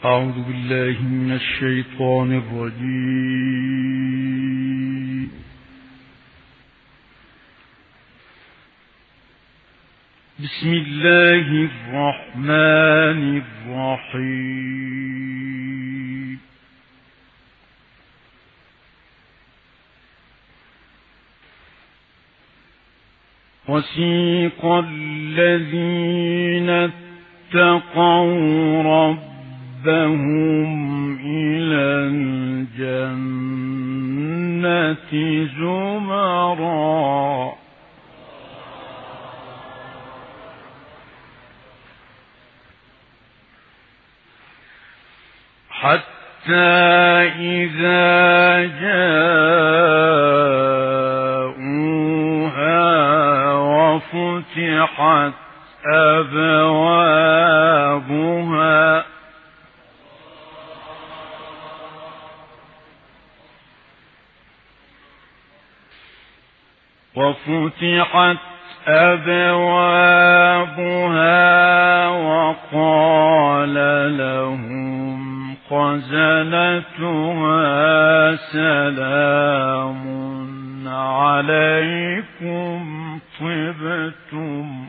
أعوذ بالله من الشيطان الرجيم. بسم الله الرحمن الرحيم. وسيق الذين اتقوا ربهم إلى الجنة زمرا حتى إذا جاءوها وفتحت أبوابها وقال لهم خزنتها سلام عليكم طبتم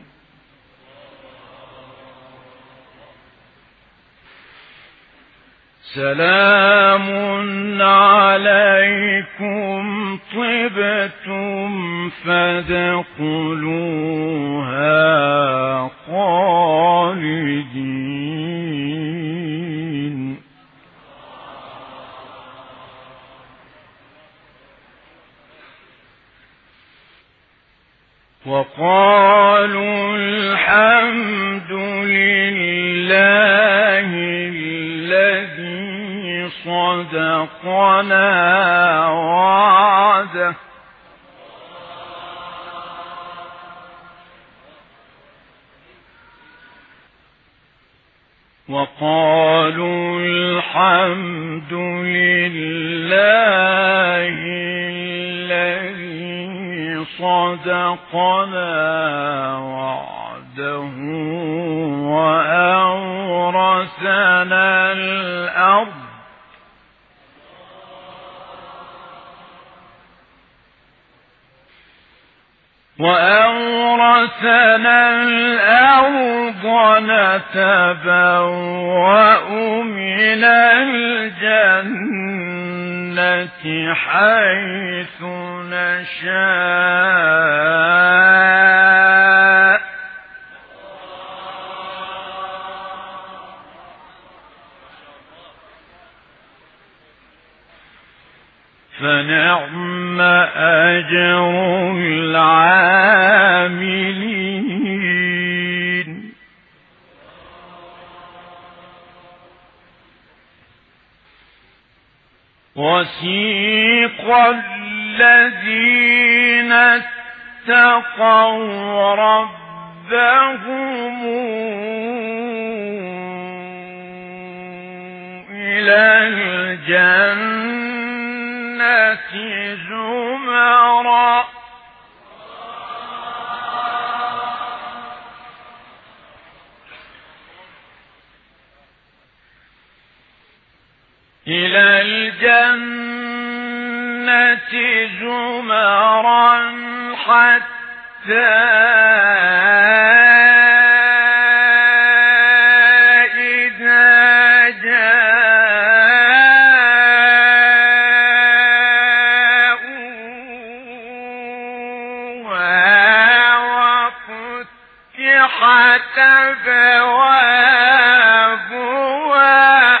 فادخلوها خالدين. وقالوا الحمد لله الذي صدقنا وعده وقالوا الحمد لله الذي صدقنا وعده وأورثنا الأرض نتبوأ من الجنة حيث نشاء فنعم أجر العاملين. وسيق الذين اتقوا ربهم إلى الجنة زمرا حتى إذا جاءوها وفتحت أبوابها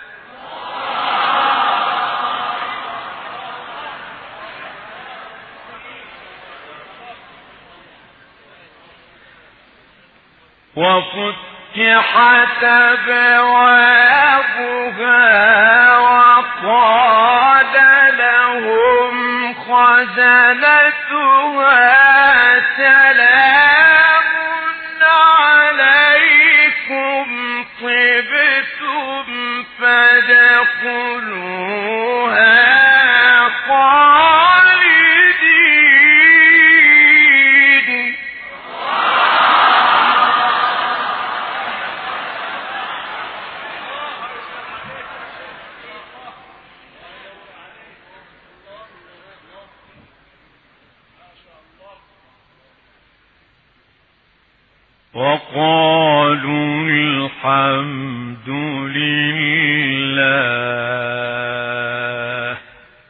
وقال لهم خزنتها سلام عليكم طبتم فادخلوها خالدين. وقالوا الحمد لله.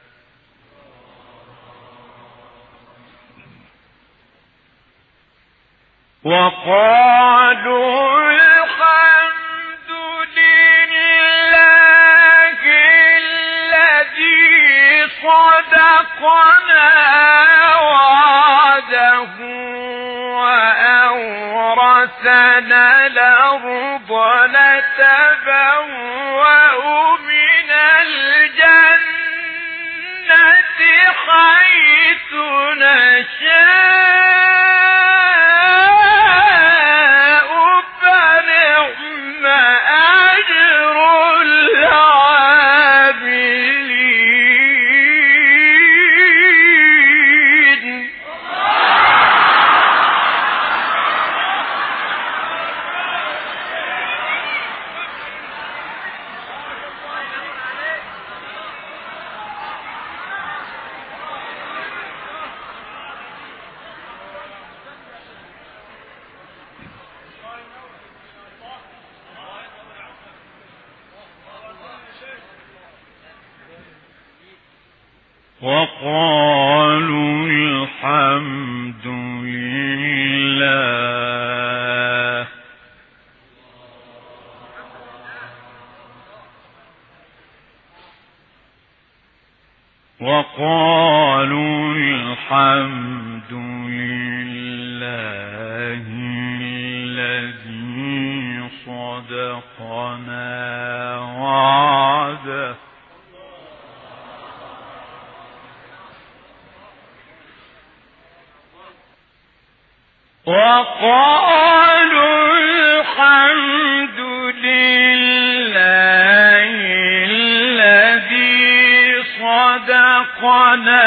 وقالوا الحمد لله الذي صدقنا وعده وأورثنا الأرض نتبوأ من الجنة حيث نشاء فنعم أجر العاملين. وقالوا الحمد لله. وقالوا الحمد لله الذي صدقنا وعده وقالوا الحمد لله الذي صدقنا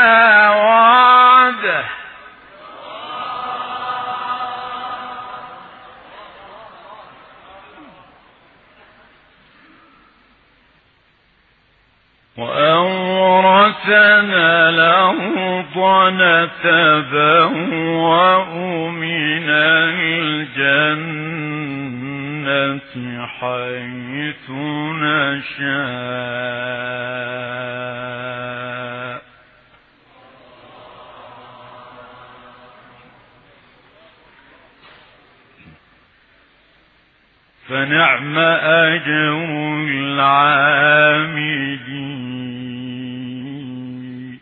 وعده وأورثنا الأرض نتبوأ من الجنة حيث نشاء فنعم أجر العاملين.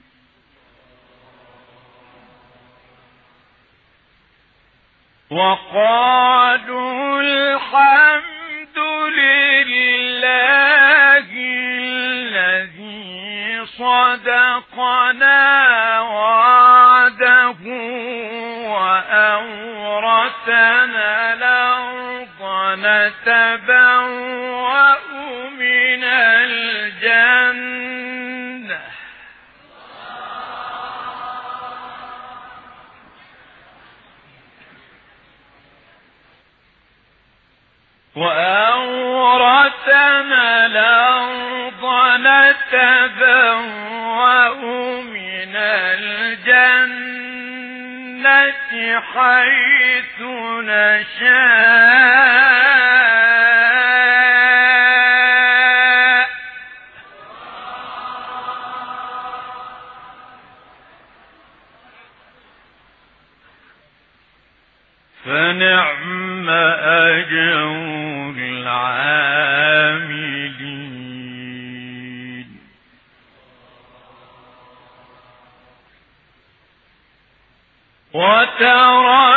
وقالوا الحمد لله الذي صدقنا وعده وأورثنا الأرض نتبوأ من الجنة وأورثنا الأرض نتبوأ من الجنة حيث نشاء فنعم أجر العاملين. وترى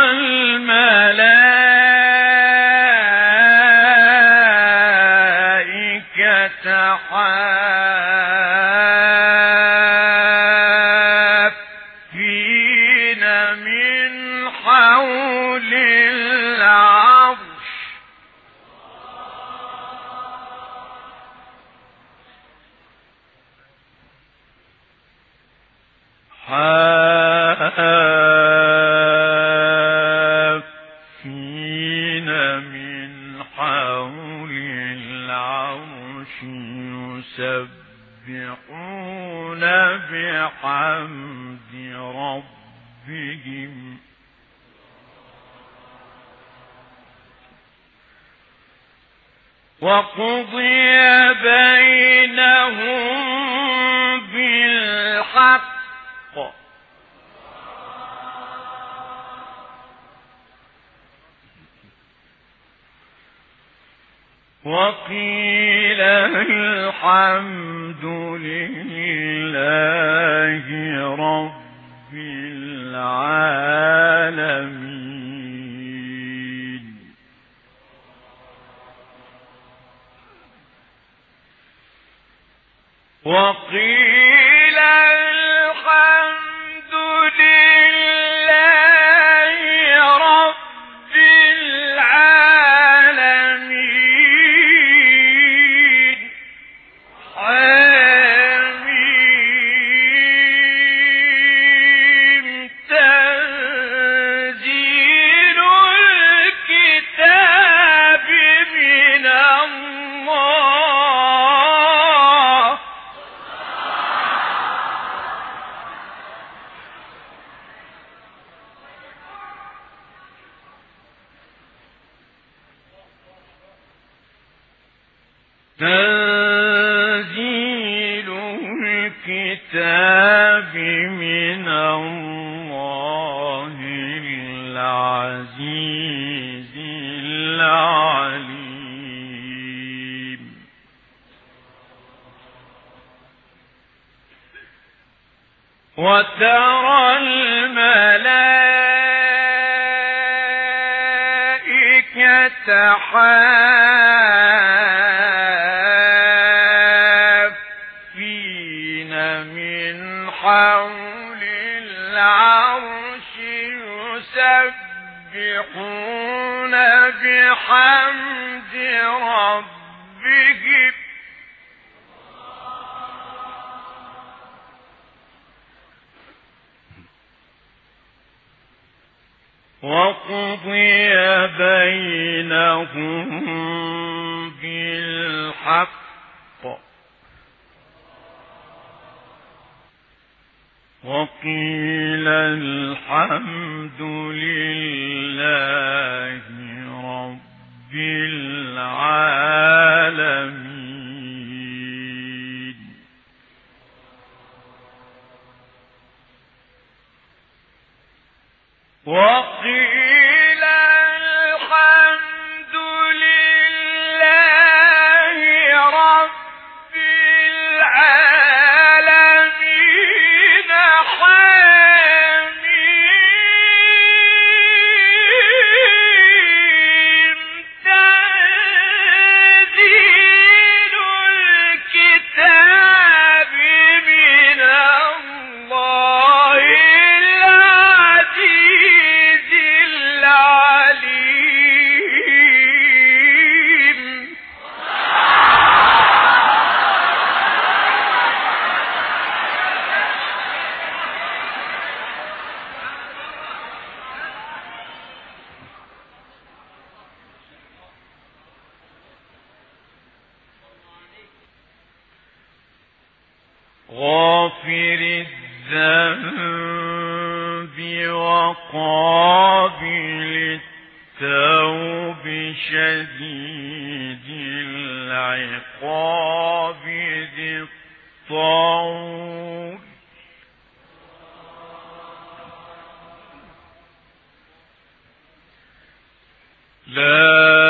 الملائكة حافين من حول العرش حافين من حول العرش يسبحون بحمد ربهم وقضي بينهم بالحق وقيل الحمد لله رب العالمين. وقيل الحمد لله رب العالمين. حميم تنزيل الكتاب من الله. تنزيل الكتاب من الله العزيز العليم. وترى الملائكة حافين من حول العرش يسبحون بحمد ربهم وقضي بينهم بالحق وقيل الحمد لله رب العالمين. وقيل الحمد لله رب العالمين. حميم تنزيل الكتاب من الله العزيز العليم. غافر الذنب وقابل التوب شديد العقاب ذي الطول. لا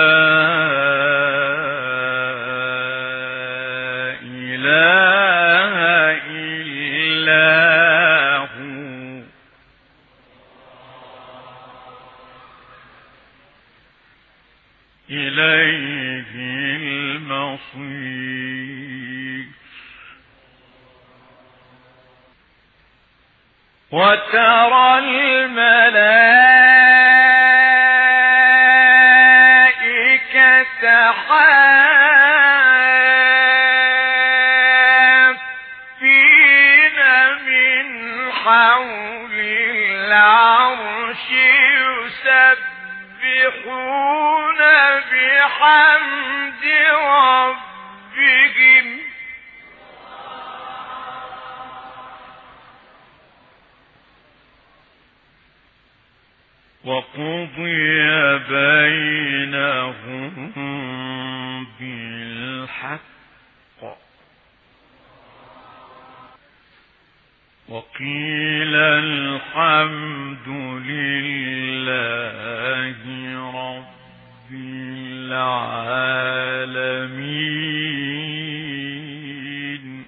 إله إلا هو إليه المصير. وترى الملائكة حافين من حول العرش يسبحون بحمد ربهم وقضي بينهم الحق وقيل الحمد لله رب العالمين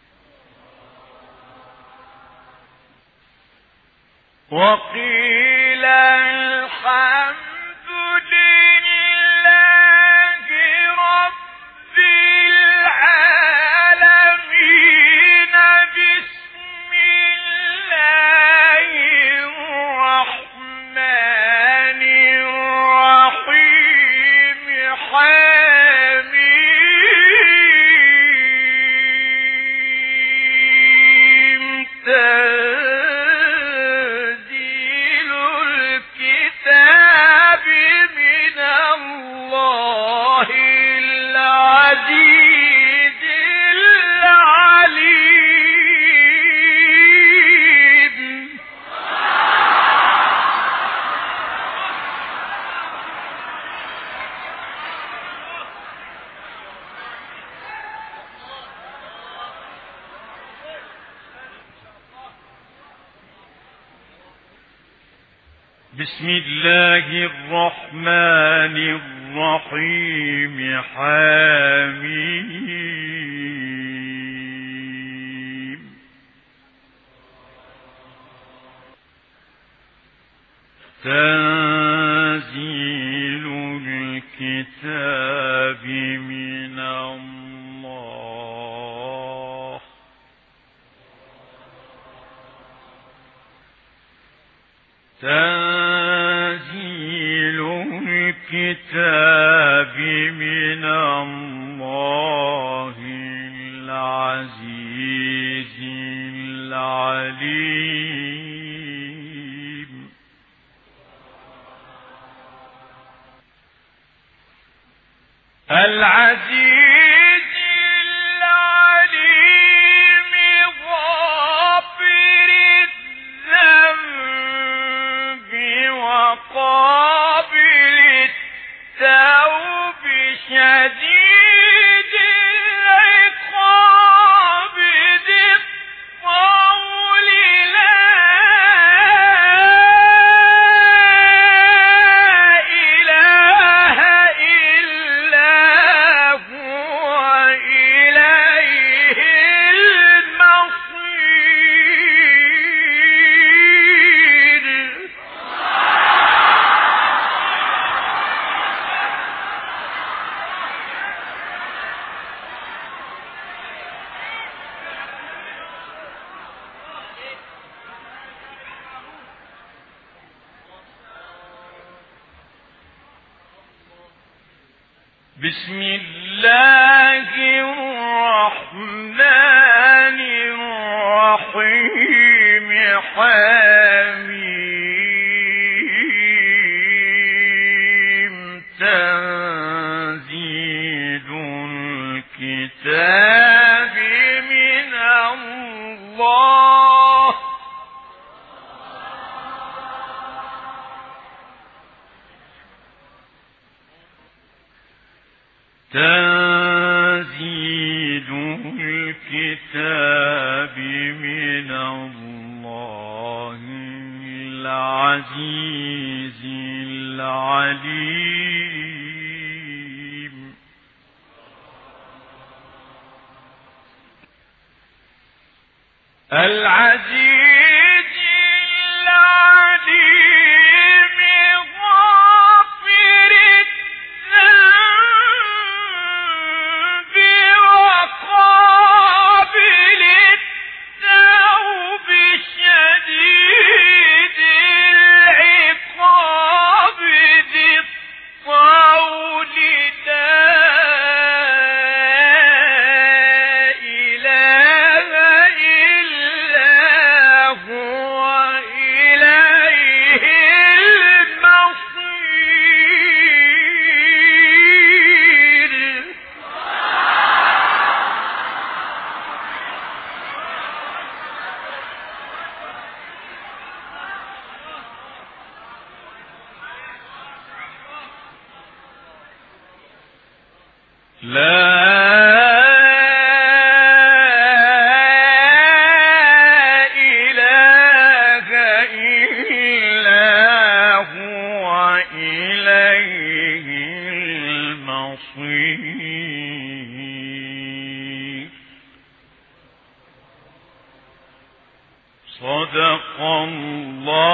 وقيل الحمد لله رب العالمين بسم الله الرحمن الرحيم حميم تنزيل الكتاب من الله العزيز العليم بسم الله الرحمن الرحيم حميم تنزيل الكتاب من الله تنزيل الكتاب من الله العزيز العليم العزيز العليم غافر الذنب وقابل التوب شديد العقاب ذي الطول لا إله إلا هو إليه المصير بسم الله الرحمن الرحيم حميم تنزيل الكتاب من الله تنزيل الكتاب من الله العزيز العليم العزيز العليم غافر الذنب وقابل التوب شديد العقاب ذي الطول لا إله إلا هو إليه المصير لا الله